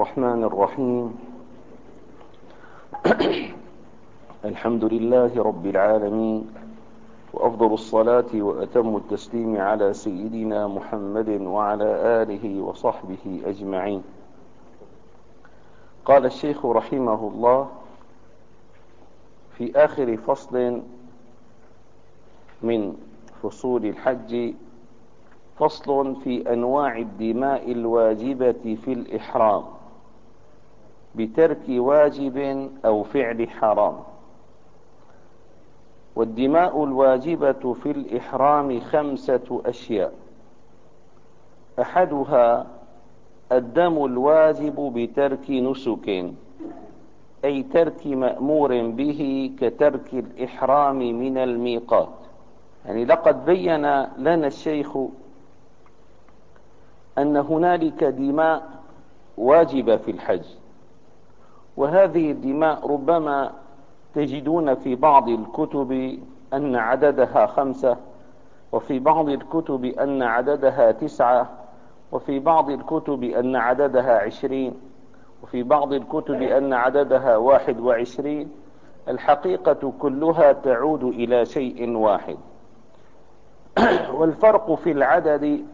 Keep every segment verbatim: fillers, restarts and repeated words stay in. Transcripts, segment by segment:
الرحمن الرحيم. الحمد لله رب العالمين، وأفضل الصلاة وأتم التسليم على سيدنا محمد وعلى آله وصحبه أجمعين. قال الشيخ رحمه الله في آخر فصل من فصول الحج، فصل في أنواع الدماء الواجبة في الإحرام بترك واجب أو فعل حرام. والدماء الواجبة في الإحرام خمسة أشياء: أحدها الدم الواجب بترك نسك، أي ترك مأمور به كترك الإحرام من الميقات. يعني لقد بين لنا الشيخ أن هنالك دماء واجبة في الحج، وهذه الدماء ربما تجدون في بعض الكتب أن عددها خمسة، وفي بعض الكتب أن عددها تسعة، وفي بعض الكتب أن عددها عشرين، وفي بعض الكتب أن عددها واحد وعشرين. الحقيقة كلها تعود إلى شيء واحد، والفرق في العدد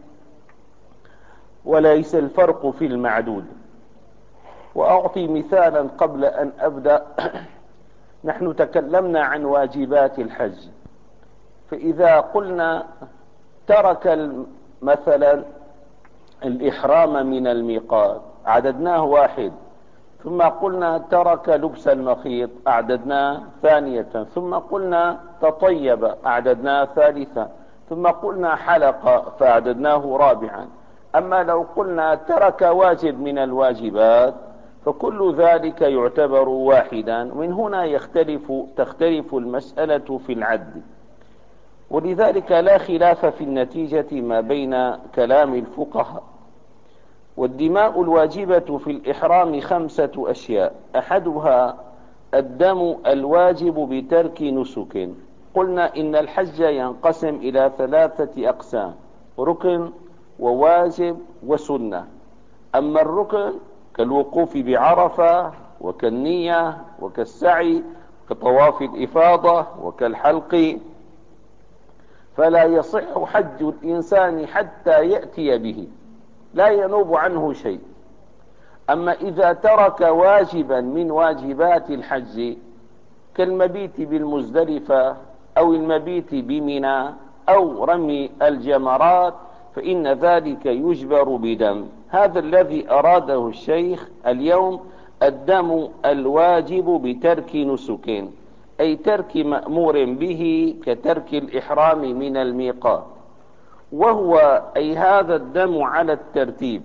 وليس الفرق في المعدود. وأعطي مثالا قبل أن أبدأ. نحن تكلمنا عن واجبات الحج، فإذا قلنا ترك مثلا الإحرام من الميقات عددناه واحد، ثم قلنا ترك لبس المخيط أعددناه ثانية، ثم قلنا تطيب أعددناه ثالثا، ثم قلنا حلق فأعددناه رابعا. أما لو قلنا ترك واجب من الواجبات فكل ذلك يعتبر واحدا. من هنا يختلف تختلف المسألة في العد، ولذلك لا خلاف في النتيجة ما بين كلام الفقهاء. والدماء الواجبة في الإحرام خمسة أشياء: أحدها الدم الواجب بترك نسك. قلنا إن الحج ينقسم إلى ثلاثة أقسام: ركن وواجب وسنة. أما الركن كالوقوف بعرفة وكالنية وكالسعي كطواف الإفاضة وكالحلق، فلا يصح حج الإنسان حتى يأتي به، لا ينوب عنه شيء. أما إذا ترك واجبا من واجبات الحج كالمبيت بالمزدلفة أو المبيت بمنى أو رمي الجمرات فإن ذلك يجبر بدم. هذا الذي أراده الشيخ اليوم: الدم الواجب بترك نسك، أي ترك مأمور به كترك الإحرام من الميقات. وهو أي هذا الدم على الترتيب.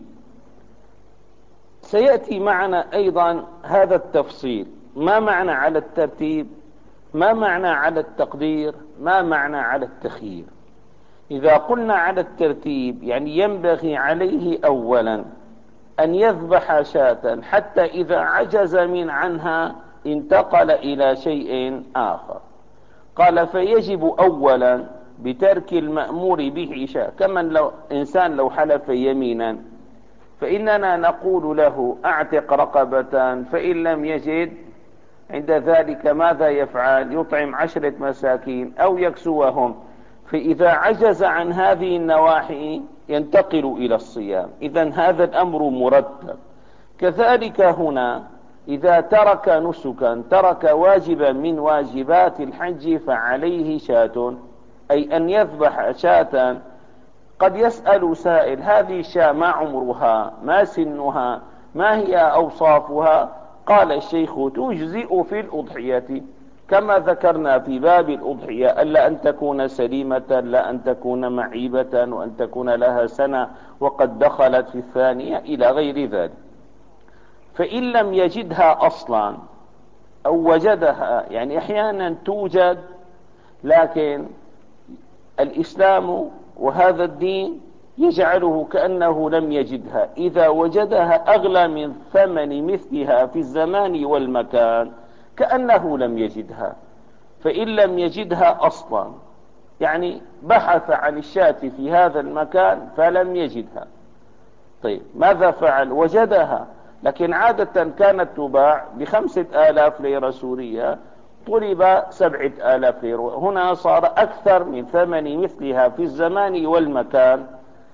سيأتي معنا أيضا هذا التفصيل: ما معنى على الترتيب؟ ما معنى على التقدير؟ ما معنى على التخيير؟ إذا قلنا على الترتيب يعني ينبغي عليه أولا أن يذبح شاة، حتى إذا عجز من عنها انتقل إلى شيء آخر. قال فيجب أولا بترك المأمور به شاة، كمن لو إنسان لو حلف يمينا فإننا نقول له أعتق رقبة، فإن لم يجد عند ذلك ماذا يفعل؟ يطعم عشرة مساكين أو يكسوهم. فإذا عجز عن هذه النواحي ينتقل إلى الصيام. إذن هذا الأمر مرتب. كذلك هنا إذا ترك نسكا، ترك واجبا من واجبات الحج، فعليه شاة، أي أن يذبح شاة. قد يسأل سائل: هذه الشاة ما عمرها؟ ما سنها؟ ما هي أوصافها؟ قال الشيخ: تجزئ في الأضحية، كما ذكرنا في باب الأضحية: ألا أن تكون سليمة، لا أن تكون معيبة، وأن تكون لها سنة وقد دخلت في الثانية، إلى غير ذلك. فإن لم يجدها أصلا أو وجدها، يعني أحيانا توجد لكن الإسلام وهذا الدين يجعله كأنه لم يجدها، إذا وجدها أغلى من ثمن مثلها في الزمان والمكان كأنه لم يجدها. فإن لم يجدها أصلا، يعني بحث عن الشاة في هذا المكان فلم يجدها، طيب ماذا فعل؟ وجدها، لكن عادة كانت تباع بخمسة آلاف ليرة سورية، طلب سبعة آلاف ليرة. هنا صار أكثر من ثمن مثلها في الزمان والمكان.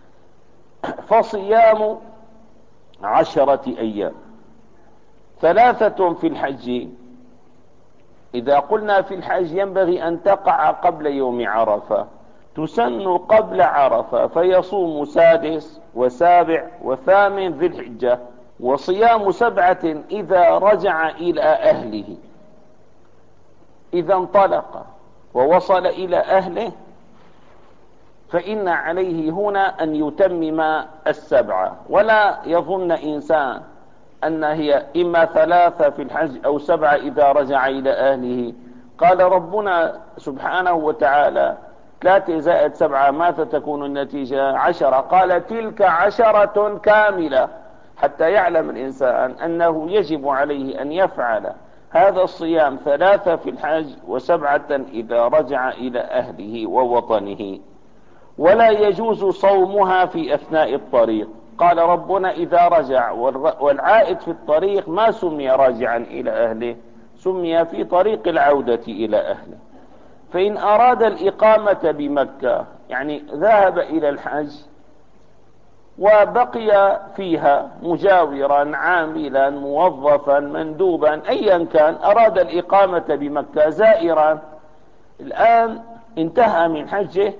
فصيام عشرة أيام، ثلاثة في الحج. إذا قلنا في الحج ينبغي أن تقع قبل يوم عرفة، تسن قبل عرفة، فيصوم سادس وسابع وثامن ذي الحجة. وصيام سبعة إذا رجع إلى أهله، إذا انطلق ووصل إلى أهله فإن عليه هنا أن يتمم السبعة. ولا يظن إنسان أن هي إما ثلاثة في الحج أو سبعة إذا رجع إلى أهله. قال ربنا سبحانه وتعالى ثلاثة زائد سبعة ماذا تكون النتيجة؟ عشرة. قال تلك عشرة كاملة، حتى يعلم الإنسان أنه يجب عليه أن يفعل هذا الصيام، ثلاثة في الحج وسبعة إذا رجع إلى أهله ووطنه. ولا يجوز صومها في أثناء الطريق. قال ربنا إذا رجع، والعائد في الطريق ما سمي راجعا إلى أهله، سمي في طريق العودة إلى أهله. فإن أراد الإقامة بمكة، يعني ذهب إلى الحج وبقي فيها مجاورا عاملا موظفا مندوبا أيا كان، أراد الإقامة بمكة زائرا، الآن انتهى من حجه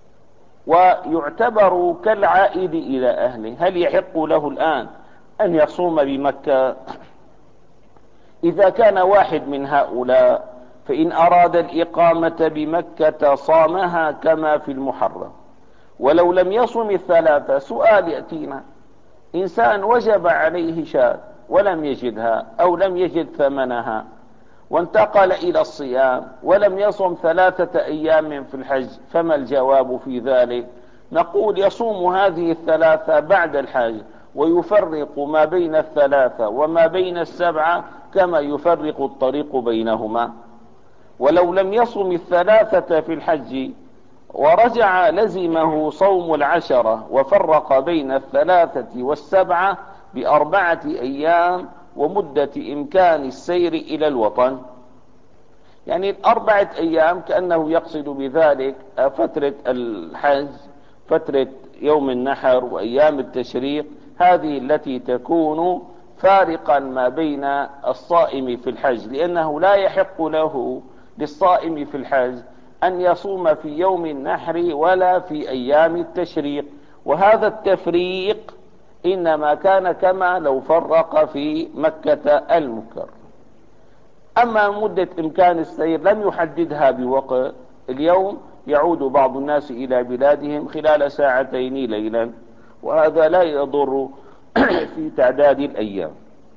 ويعتبر كالعائد إلى أهله. هل يحق له الآن أن يصوم بمكة؟ إذا كان واحد من هؤلاء فإن أراد الإقامة بمكة صامها كما في المحرم، ولو لم يصم الثلاثة. سؤال يأتينا: إنسان وجب عليه شاة ولم يجدها أو لم يجد ثمنها وانتقل إلى الصيام ولم يصم ثلاثة أيام في الحج، فما الجواب في ذلك؟ نقول يصوم هذه الثلاثة بعد الحج، ويفرق ما بين الثلاثة وما بين السبعة كما يفرق الطريق بينهما. ولو لم يصم الثلاثة في الحج ورجع لزمه صوم العشرة، وفرق بين الثلاثة والسبعة بأربعة أيام ومدة إمكان السير إلى الوطن. يعني الأربعة أيام كأنه يقصد بذلك فترة الحج، فترة يوم النحر وأيام التشريق، هذه التي تكون فارقا ما بين الصائم في الحج، لأنه لا يحق له للصائم في الحج أن يصوم في يوم النحر ولا في أيام التشريق. وهذا التفريق إنما كان كما لو فرق في مكة المكرمة. أما مدة إمكان السير لم يحددها بوقت. اليوم يعود بعض الناس إلى بلادهم خلال ساعتين ليلا، وهذا لا يضر في تعداد الأيام.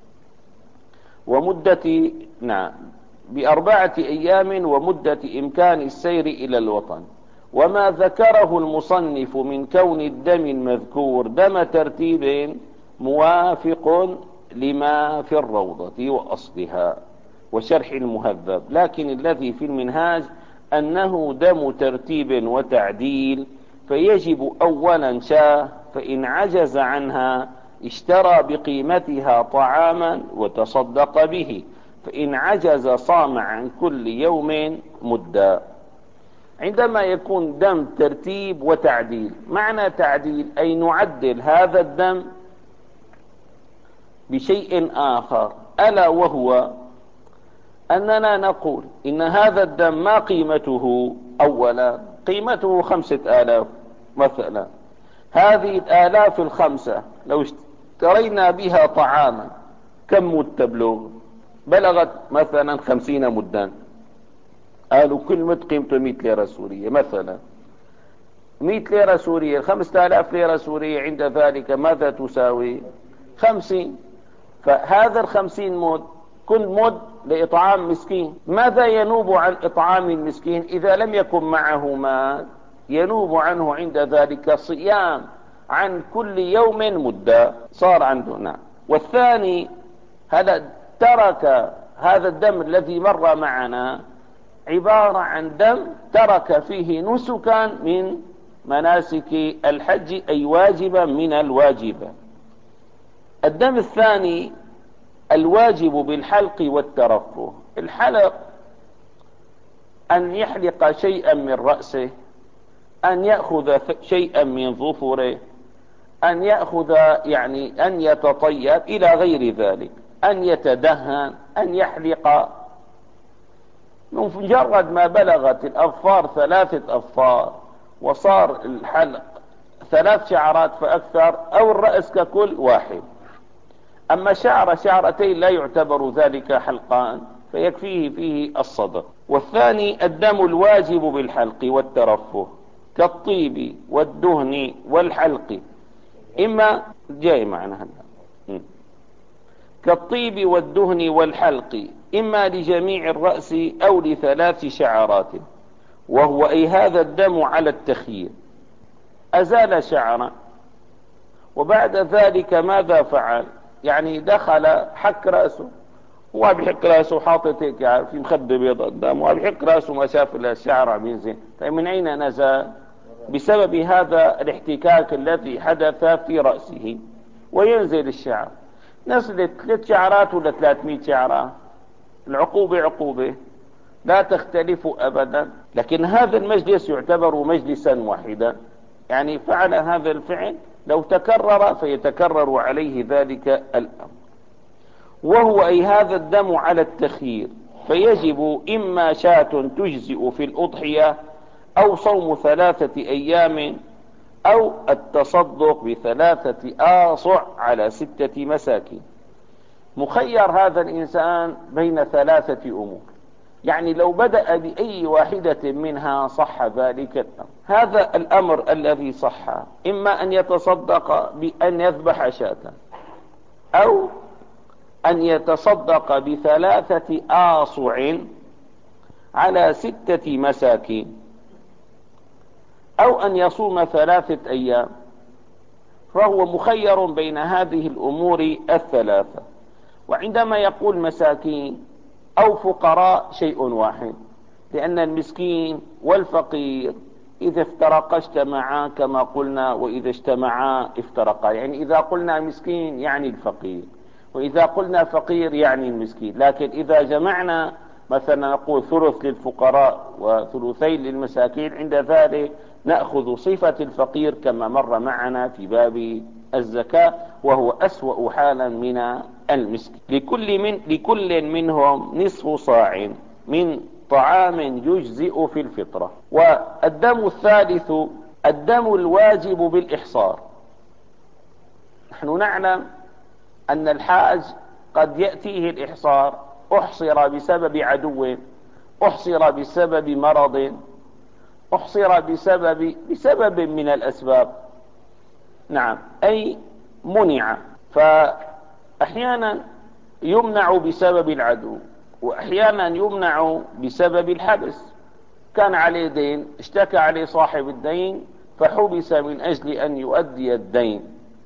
ومدة نعم بأربعة أيام ومدة إمكان السير إلى الوطن. وما ذكره المصنف من كون الدم المذكور دم ترتيب موافق لما في الروضة وأصلها وشرح المهذب، لكن الذي في المنهاج أنه دم ترتيب وتعديل، فيجب أولا شاه، فإن عجز عنها اشترى بقيمتها طعاما وتصدق به، فإن عجز صام عن كل يوم مدة. عندما يكون دم ترتيب وتعديل، معنى تعديل أي نعدل هذا الدم بشيء آخر، ألا وهو أننا نقول إن هذا الدم ما قيمته؟ أولا قيمته خمسة آلاف مثلا. هذه الآلاف الخمسة لو اشترينا بها طعاما كم مد تبلغ؟ بلغت مثلا خمسين مدا. قالوا كل مد قيمته مئة ليرة سورية مثلا. مئة ليرة سورية، خمسة آلاف ليرة سورية عند ذلك ماذا تساوي؟ خمسين. فهذا الخمسين مد كل مد لإطعام مسكين. ماذا ينوب عن إطعام المسكين إذا لم يكن معه مال؟ ينوب عنه عند ذلك صيام عن كل يوم مدة، صار عنده نعم. والثاني هذا ترك هذا الدم الذي مر معنا عبارة عن دم ترك فيه نسكا من مناسك الحج، أي واجبا من الواجبة. الدم الثاني الواجب بالحلق والترفه. الحلق أن يحلق شيئا من رأسه، أن يأخذ شيئا من ظفره، أن يأخذ يعني أن يتطيب إلى غير ذلك، أن يتدهن، أن يحلق. مجرد ما بلغت الأظفار ثلاثة أظفار وصار الحلق ثلاث شعرات فأكثر، أو الرأس ككل واحد. أما شعر شعرتين لا يعتبر ذلك حلقان، فيكفيه فيه الصدر. والثاني الدم الواجب بالحلق والترفه كالطيب والدهن والحلق، إما جاي معنا هذا، كالطيب والدهن والحلق إما لجميع الرأس أو لثلاث شعرات، وهو أي هذا الدم على التخيير. أزال شعرا وبعد ذلك ماذا فعل؟ يعني دخل حك رأسه، هو بيحك رأسه حاطط هيك يعني في مخدة بيضاء قدامه، وبيحك رأسه ما شاف الشعر عم ينزل. طيب من أين نزل؟ بسبب هذا الاحتكاك الذي حدث في رأسه، وينزل الشعر. نزلت ثلاث شعرات ولا ثلاثمائة شعرة، العقوبة عقوبة لا تختلف أبدا. لكن هذا المجلس يعتبر مجلسا واحدا، يعني فعل هذا الفعل لو تكرر فيتكرر عليه ذلك الأمر. وهو أي هذا الدم على التخيير، فيجب إما شاة تجزئ في الأضحية، أو صوم ثلاثة أيام، أو التصدق بثلاثة آصع على ستة مساكين. مخير هذا الإنسان بين ثلاثة أمور، يعني لو بدأ بأي واحدة منها صح ذلك الأمر. هذا الأمر الذي صح إما أن يتصدق بأن يذبح شاة، أو أن يتصدق بثلاثة آصع على ستة مساكين، أو أن يصوم ثلاثة أيام. فهو مخير بين هذه الأمور الثلاثة. وعندما يقول مساكين أو فقراء شيء واحد، لأن المسكين والفقير إذا افترقا اجتمعا كما قلنا، وإذا اجتمعا افترقا. يعني إذا قلنا مسكين يعني الفقير، وإذا قلنا فقير يعني المسكين. لكن إذا جمعنا مثلا نقول ثلث للفقراء وثلثين للمساكين، عند ذلك نأخذ صفة الفقير كما مر معنا في باب الزكاة، وهو أسوأ حالا من المسكين. لكل, من لكل منهم نصف صاع من طعام يجزئ في الفطرة. والدم الثالث الدم الواجب بالإحصار. نحن نعلم أن الحاج قد يأتيه الإحصار، أحصر بسبب عدو، أحصر بسبب مرض، أحصر بسبب بسبب من الأسباب، نعم، أي منع. فأحيانا يمنع بسبب العدو، وأحيانا يمنع بسبب الحبس. كان عليه دين، اشتكى عليه صاحب الدين فحبس من أجل أن يؤدي الدين.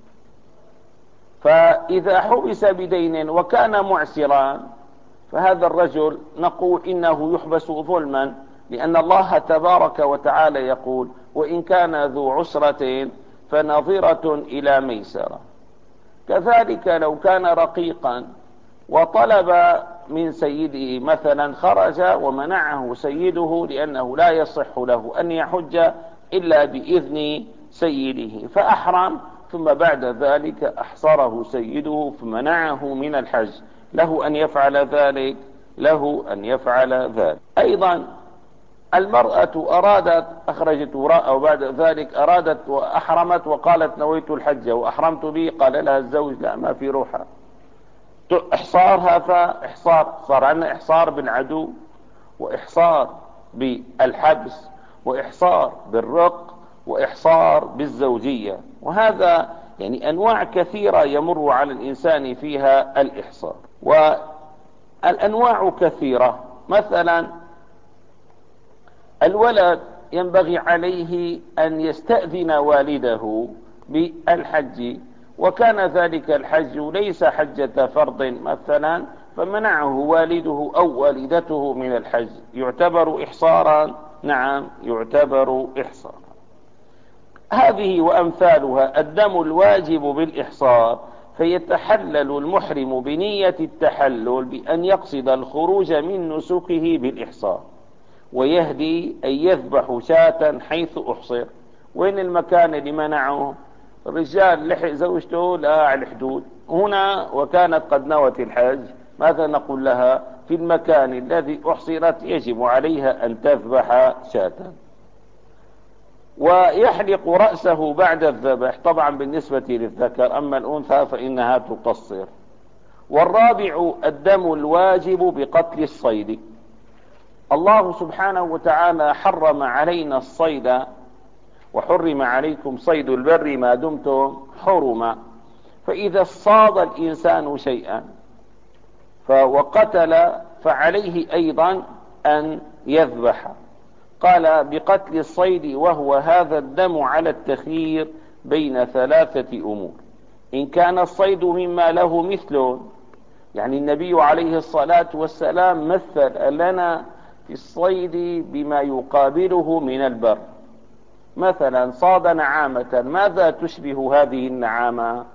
فإذا حبس بدين وكان معسرا، فهذا الرجل نقول إنه يحبس ظلما، لأن الله تبارك وتعالى يقول: وإن كان ذو عسرة فنظرة إلى ميسرة. كذلك لو كان رقيقا وطلب من سيده مثلا، خرج ومنعه سيده لأنه لا يصح له أن يحج إلا بإذن سيده، فأحرم، ثم بعد ذلك أحصره سيده فمنعه من الحج، له أن يفعل ذلك، له أن يفعل ذلك. أيضا المرأة أرادت أخرجت وراء، وبعد ذلك أرادت وأحرمت وقالت: نويت الحج وأحرمت به. قال لها الزوج: لا، ما في روحها. إحصار، هذا إحصار، صار عندنا إحصار بالعدو، وإحصار بالحبس، وإحصار بالرق، وإحصار بالزوجية. وهذا يعني أنواع كثيرة يمر على الإنسان فيها الإحصار. والأنواع كثيرة. مثلا الولد ينبغي عليه أن يستأذن والده بالحج، وكان ذلك الحج ليس حجة فرض مثلا، فمنعه والده أو والدته من الحج، يعتبر إحصارا؟ نعم، يعتبر إحصارا. هذه وأمثالها الدم الواجب بالإحصار، فيتحلل المحرم بنية التحلل بأن يقصد الخروج من نسكه بالإحصار، ويهدي أن يذبح شاة حيث أحصر. وين المكان اللي منعه؟ الرجال لحق زوجته لا على الحدود هنا وكانت قد نوت الحج، ماذا نقول لها؟ في المكان الذي أحصرت يجب عليها أن تذبح شاة. ويحلق رأسه بعد الذبح، طبعا بالنسبة للذكر، أما الأنثى فإنها تقصر. والرابع الدم الواجب بقتل الصيد. الله سبحانه وتعالى حرم علينا الصيد، وحرم عليكم صيد البر ما دمتم حرما. فإذا اصطاد الإنسان شيئا وقتل فعليه أيضا أن يذبح. قال بقتل الصيد، وهو هذا الدم على التخيير بين ثلاثة أمور. إن كان الصيد مما له مثل، يعني النبي عليه الصلاة والسلام مثل لنا في الصيد بما يقابله من البر. مثلا صاد نعامة، ماذا تشبه هذه النعامة؟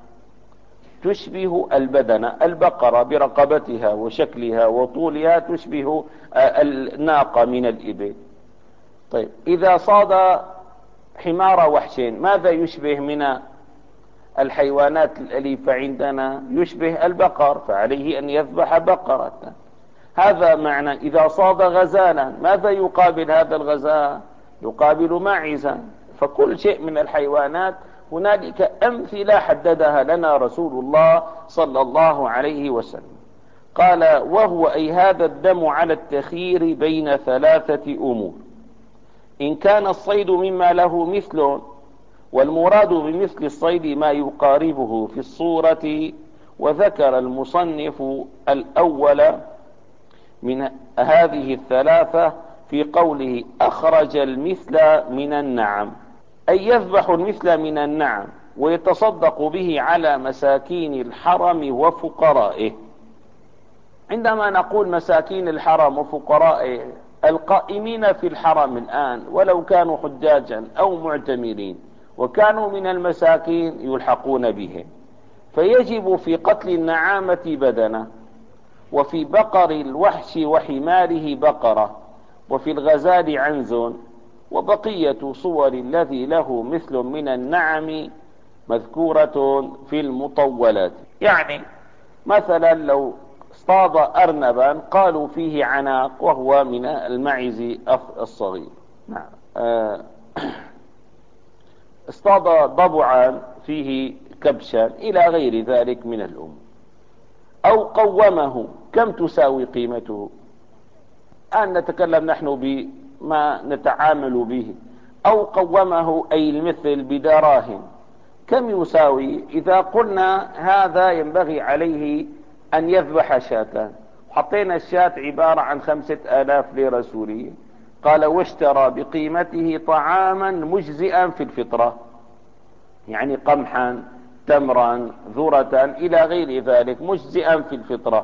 تشبه البدن، البقرة برقبتها وشكلها وطولها تشبه الناقة من الإبل. طيب إذا صاد حمار وحش، ماذا يشبه من الحيوانات الأليفة عندنا؟ يشبه البقر، فعليه أن يذبح بقرة. هذا معنى. إذا صاد غزالا، ماذا يقابل هذا الغزال؟ يقابل معزا. فكل شيء من الحيوانات هنالك أمثلة حددها لنا رسول الله صلى الله عليه وسلم. قال وهو أي هذا الدم على التخيير بين ثلاثة أمور. إن كان الصيد مما له مثل، والمراد بمثل الصيد ما يقاربه في الصورة. وذكر المصنف الأول من هذه الثلاثة في قوله أخرج المثل من النعم، أي يذبح المثل من النعم ويتصدق به على مساكين الحرم وفقرائه. عندما نقول مساكين الحرم وفقرائه، القائمين في الحرم الآن ولو كانوا حجاجا أو معتمرين وكانوا من المساكين يلحقون بهم. فيجب في قتل النعامة بدنة، وفي بقر الوحش وحماره بقرة، وفي الغزال عنز، وبقية صور الذي له مثل من النعم مذكورة في المطولات. يعني مثلا لو اصطاد أرنبا قالوا فيه عناق، وهو من المعز الصغير. نعم. اصطاد ضبعا فيه كبشا إلى غير ذلك من الأمور. أو قومه، كم تساوي قيمته؟ الآن نتكلم نحن بما نتعامل به. أو قومه أي المثل بدراهم، كم يساوي؟ إذا قلنا هذا ينبغي عليه أن يذبح شاة، حطينا الشاة عبارة عن خمسة آلاف ليرة سورية، قال واشترى بقيمته طعاما مجزئا في الفطرة، يعني قمحا تمرا ذرة إلى غير ذلك مجزئا في الفطرة،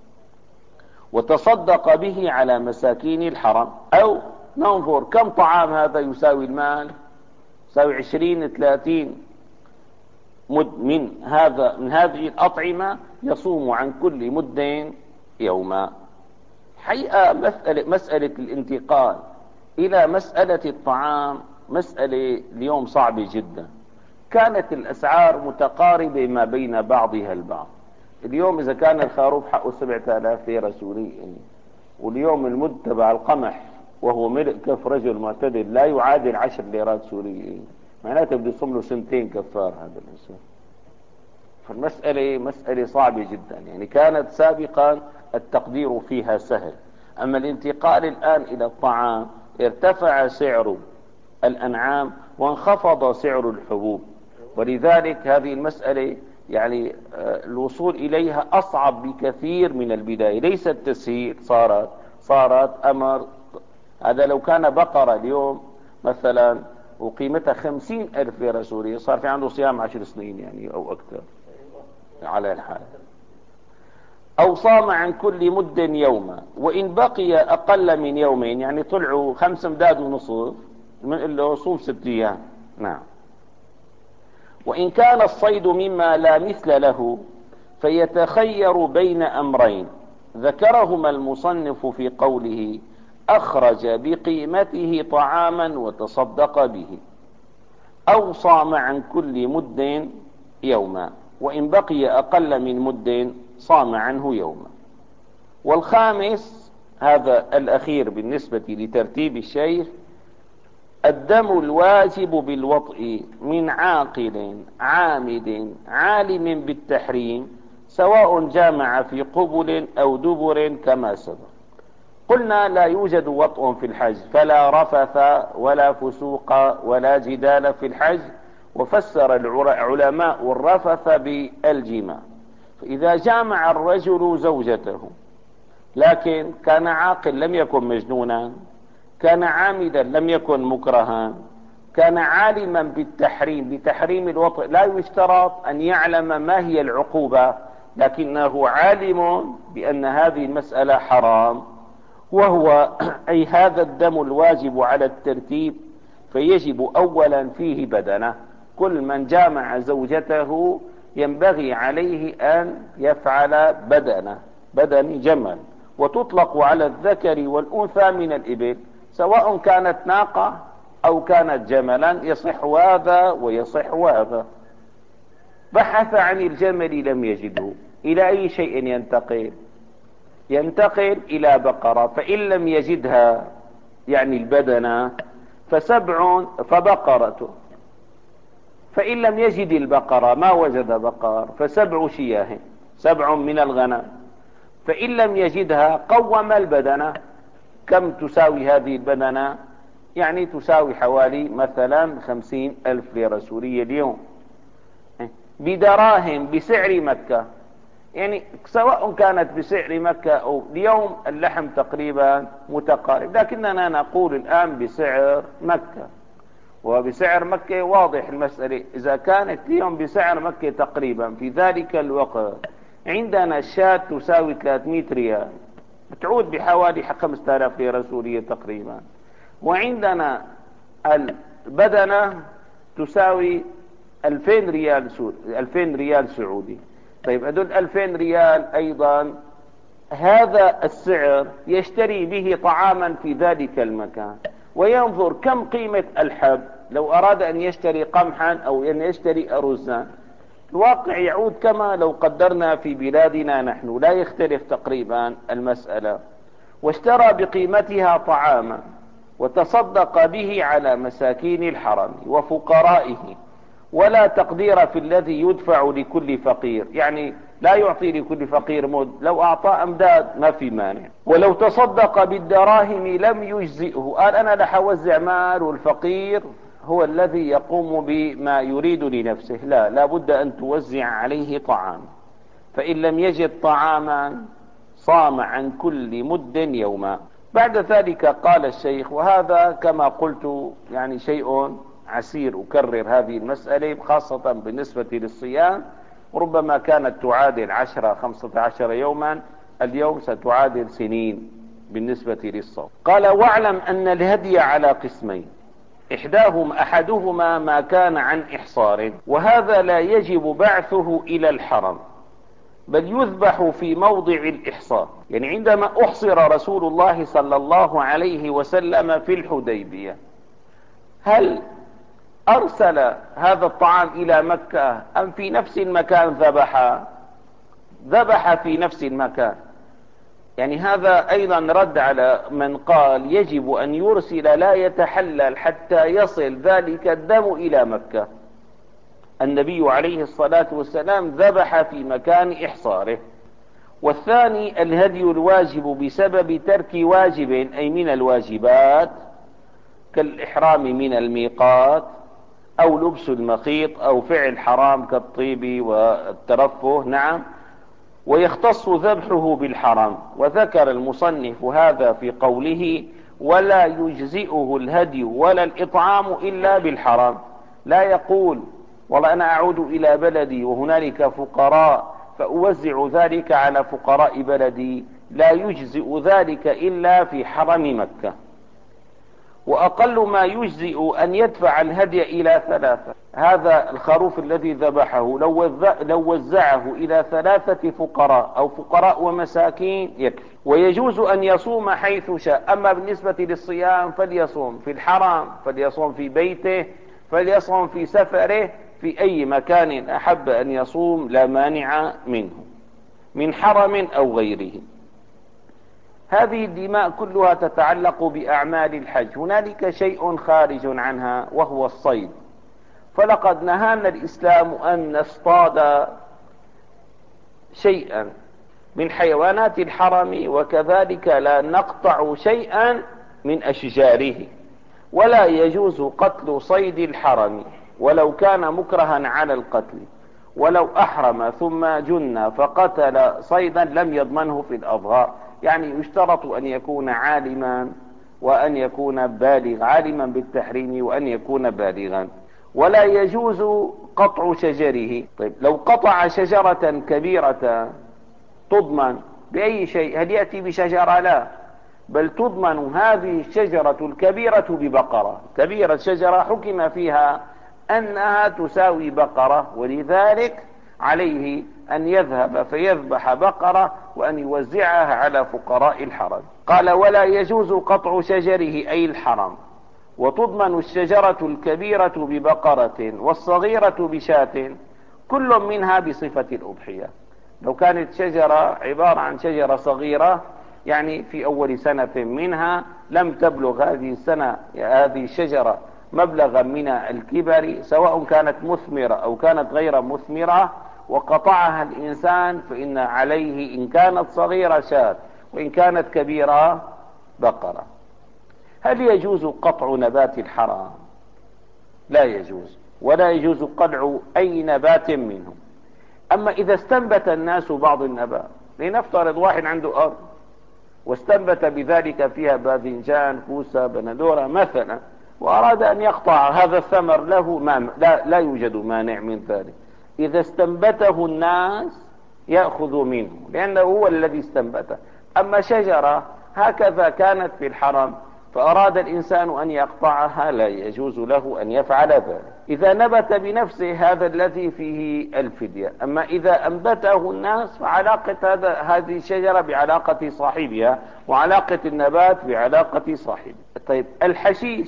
وتصدق به على مساكين الحرم. أو ننظر كم طعام هذا يساوي المال، يساوي عشرين ثلاثين مد من هذا من هذه الأطعمة، يصوم عن كل مد يوما. حقيقة مسألة, مسألة الانتقال إلى مسألة الطعام مسألة اليوم صعبة جدا. كانت الأسعار متقاربة ما بين بعضها البعض. اليوم إذا كان الخروف حقه سبعة آلاف ليرة سورية، واليوم المد تبع القمح وهو ملء كف رجل معتدل لا يعادل عشر ليرات سورية، معناته بده يصوم له سنتين كفار هذا الإنسان. فالمسألة مسألة صعبة جدا. يعني كانت سابقا التقدير فيها سهل، أما الانتقال الآن إلى الطعام ارتفع سعر الأنعام وانخفض سعر الحبوب، ولذلك هذه المسألة يعني الوصول إليها أصعب بكثير من البداية. ليست تسهيل، صارت صارت أمر. هذا لو كان بقرة اليوم مثلا وقيمتها خمسين ألف ليرة سورية، صار في عنده صيام عشر سنين يعني أو أكثر على الحال. أو صام عن كل مد يوما، وإن بقي أقل من يومين، يعني طلعوا خمس مداد ونصف، من له صوم ست أيام. نعم. وإن كان الصيد مما لا مثل له فيتخير بين أمرين ذكرهما المصنف في قوله أخرج بقيمته طعاما وتصدق به، أو صام عن كل مد يوما، وإن بقي أقل من مد صام عنه يوما. والخامس هذا الأخير بالنسبة لترتيب الشيخ: الدم الواجب بالوطء من عاقل عامد عالم بالتحريم، سواء جامع في قبل أو دبر كما سبق. قلنا لا يوجد وطء في الحج، فلا رفث ولا فسوق ولا جدال في الحج، وفسر العلماء الرفث بالجماع. فإذا جامع الرجل زوجته لكن كان عاقل لم يكن مجنونا، كان عامدا لم يكن مكرها، كان عالما بالتحريم بتحريم الوطء، لا يشترط أن يعلم ما هي العقوبة، لكنه عالم بأن هذه المسألة حرام، وهو أي هذا الدم الواجب على الترتيب، فيجب أولا فيه بدنه. كل من جامع زوجته ينبغي عليه أن يفعل بدنه، بدن جمل، وتطلق على الذكر والأنثى من الإبل، سواء كانت ناقة أو كانت جملا، يصح هذا ويصح هذا. بحث عن الجمل لم يجده، إلى أي شيء ينتقل؟ ينتقل إلى بقرة، فإن لم يجدها يعني البدنة فسبع فبقرة، فإن لم يجد البقرة ما وجد بقر فسبع شياه، سبع من الغنم، فإن لم يجدها قوم البدنة. كم تساوي هذه البدنة؟ يعني تساوي حوالي مثلا خمسين ألف ليرة سورية اليوم بدراهم بسعر مكة، يعني سواء كانت بسعر مكة أو اليوم اللحم تقريبا متقارب، لكننا نقول الآن بسعر مكة، وبسعر مكة واضح المسألة. إذا كانت اليوم بسعر مكة تقريبا في ذلك الوقت عندنا الشاة تساوي ثلاثمائة ريال، بتعود بحوالي خمسة آلاف ليرة سورية تقريبا، وعندنا البدنة تساوي ألفين ريال سوري، ألفين ريال سعودي. طيب هذول ألفين ريال أيضا هذا السعر يشتري به طعاما في ذلك المكان، وينظر كم قيمة الحب لو أراد أن يشتري قمحا أو أن يشتري أرزا، الواقع يعود كما لو قدرنا في بلادنا نحن، لا يختلف تقريبا المسألة. واشترى بقيمتها طعاما وتصدق به على مساكين الحرم وفقرائه، ولا تقدير في الذي يدفع لكل فقير، يعني لا يعطي لكل فقير مد، لو أعطى أمداد ما في مانع. ولو تصدق بالدراهم لم يجزئه، قال أنا رح أوزع مال والفقير هو الذي يقوم بما يريد لنفسه، لا، لا بد أن توزع عليه طعام. فإن لم يجد طعاما صام عن كل مد يوما. بعد ذلك قال الشيخ، وهذا كما قلت يعني شيء عسير أكرر هذه المسألة خاصة بالنسبة للصيام، ربما كانت تعادل عشرة خمسة عشر يوما، اليوم ستعادل سنين بالنسبة للصوم. قال واعلم أن الهدي على قسمين، إحداهما أحدهما ما كان عن إحصار، وهذا لا يجب بعثه إلى الحرم بل يذبح في موضع الإحصار. يعني عندما أحصر رسول الله صلى الله عليه وسلم في الحديبية، هل أرسل هذا الطعام إلى مكة أم في نفس المكان ذبح؟ ذبح في نفس المكان. يعني هذا أيضا رد على من قال يجب أن يرسل لا يتحلل حتى يصل ذلك الدم إلى مكة. النبي عليه الصلاة والسلام ذبح في مكان إحصاره. والثاني الهدي الواجب بسبب ترك واجب أي من الواجبات كالإحرام من الميقات أو لبس المخيط أو فعل حرام كالطيب والترفه. نعم، ويختص ذبحه بالحرام. وذكر المصنف هذا في قوله ولا يجزئه الهدي ولا الإطعام إلا بالحرام. لا يقول والله أنا أعود إلى بلدي وهنالك فقراء فأوزع ذلك على فقراء بلدي، لا يجزئ ذلك إلا في حرم مكة. وأقل ما يجزئ أن يدفع الهدي إلى ثلاثة. هذا الخروف الذي ذبحه لو وزعه إلى ثلاثة فقراء أو فقراء ومساكين يكفي، ويجوز أن يصوم حيث شاء. أما بالنسبة للصيام فليصوم في الحرم، فليصوم في بيته، فليصوم في سفره، في أي مكان أحب أن يصوم لا مانع منه، من حرم أو غيره. هذه الدماء كلها تتعلق بأعمال الحج. هنالك شيء خارج عنها وهو الصيد، فلقد نهانا الإسلام أن نصطاد شيئا من حيوانات الحرم، وكذلك لا نقطع شيئا من أشجاره، ولا يجوز قتل صيد الحرم ولو كان مكرها على القتل، ولو أحرم ثم جن فقتل صيدا لم يضمنه في الأظهار. يعني يشترط أن يكون عالما وأن يكون بالغ، عالما بالتحريم وأن يكون بالغا. ولا يجوز قطع شجره. طيب لو قطع شجرة كبيرة تضمن بأي شيء؟ هل يأتي بشجرة؟ لا، بل تضمن هذه الشجرة الكبيرة ببقرة. كبيرة شجرة حكم فيها أنها تساوي بقرة، ولذلك عليه أن يذهب فيذبح بقرة وأن يوزعها على فقراء الحرم. قال ولا يجوز قطع شجره أي الحرم، وتضمن الشجرة الكبيرة ببقرة والصغيرة بشاة، كل منها بصفة الأضحية. لو كانت شجرة عبارة عن شجرة صغيرة، يعني في أول سنة منها لم تبلغ هذه السنة هذه الشجرة مبلغا من الكبر، سواء كانت مثمرة أو كانت غير مثمرة، وقطعها الإنسان فإن عليه إن كانت صغيرة شاة وإن كانت كبيرة بقرة. هل يجوز قطع نبات الحرام؟ لا يجوز، ولا يجوز قطع أي نبات منه. أما إذا استنبت الناس بعض النبات، لنفترض واحد عنده أرض واستنبت بذلك فيها باذنجان، كوسة، بندورة مثلا، وأراد أن يقطع هذا الثمر له، ما لا, لا يوجد مانع من ذلك. إذا استنبته الناس يأخذ منه لأنه هو الذي استنبته. أما شجرة هكذا كانت في الحرم فأراد الإنسان أن يقطعها لا يجوز له أن يفعل ذلك. إذا نبت بنفسه هذا الذي فيه الفدية. أما إذا أنبته الناس فعلاقة هذا هذه الشجرة بعلاقة صاحبها، وعلاقة النبات بعلاقة صاحبه. طيب الحشيش،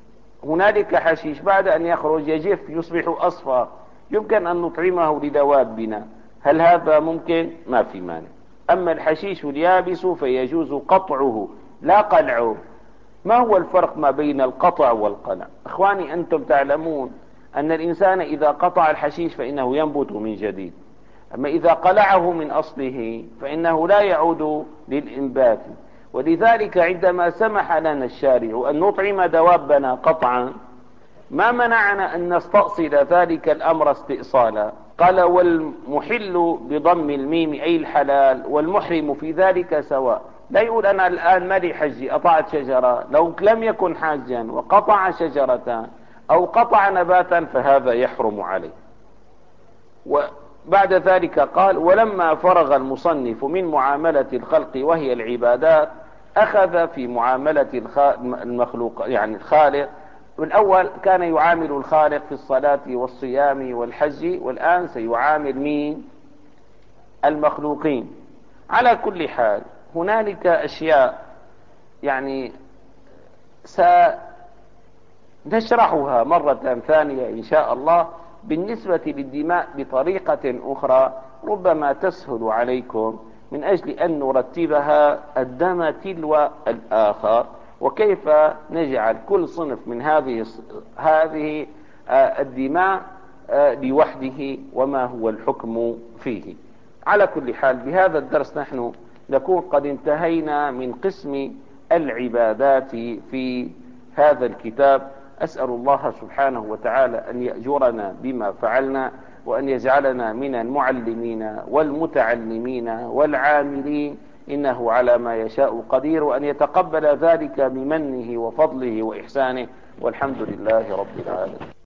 هنالك حشيش بعد أن يخرج يجف يصبح أصفر، يمكن أن نطعمه لدوابنا، هل هذا ممكن؟ ما في مانع. أما الحشيش اليابس فيجوز قطعه لا قلعه. ما هو الفرق ما بين القطع والقلع؟ اخواني انتم تعلمون ان الانسان اذا قطع الحشيش فانه ينبت من جديد، اما اذا قلعه من اصله فانه لا يعود للانبات. ولذلك عندما سمح لنا الشارع ان نطعم دوابنا قطعا ما منعنا ان نستأصل ذلك الامر استئصالا. قال والمحل بضم الميم اي الحلال، والمحرم في ذلك سواء. لا يقول أنا الآن مالي حجي قطعت شجرة، لو لم يكن حاجا وقطع شجرة أو قطع نباتا فهذا يحرم عليه. وبعد ذلك قال ولما فرغ المصنف من معاملة الخلق وهي العبادات أخذ في معاملة المخلوق يعني الخالق. الأول كان يعامل الخالق في الصلاة والصيام والحج، والآن سيعامل مين؟ المخلوقين. على كل حال هنالك أشياء يعني سنشرحها مرة ثانية إن شاء الله بالنسبة للدماء بطريقة أخرى ربما تسهل عليكم، من أجل أن نرتبها الدم تلو الآخر، وكيف نجعل كل صنف من هذه هذه الدماء لوحده وما هو الحكم فيه. على كل حال بهذا الدرس نحن نكون قد انتهينا من قسم العبادات في هذا الكتاب. أسأل الله سبحانه وتعالى أن يأجرنا بما فعلنا، وأن يجعلنا من المعلمين والمتعلمين والعاملين، إنه على ما يشاء قدير، وأن يتقبل ذلك بمنه وفضله وإحسانه، والحمد لله رب العالمين.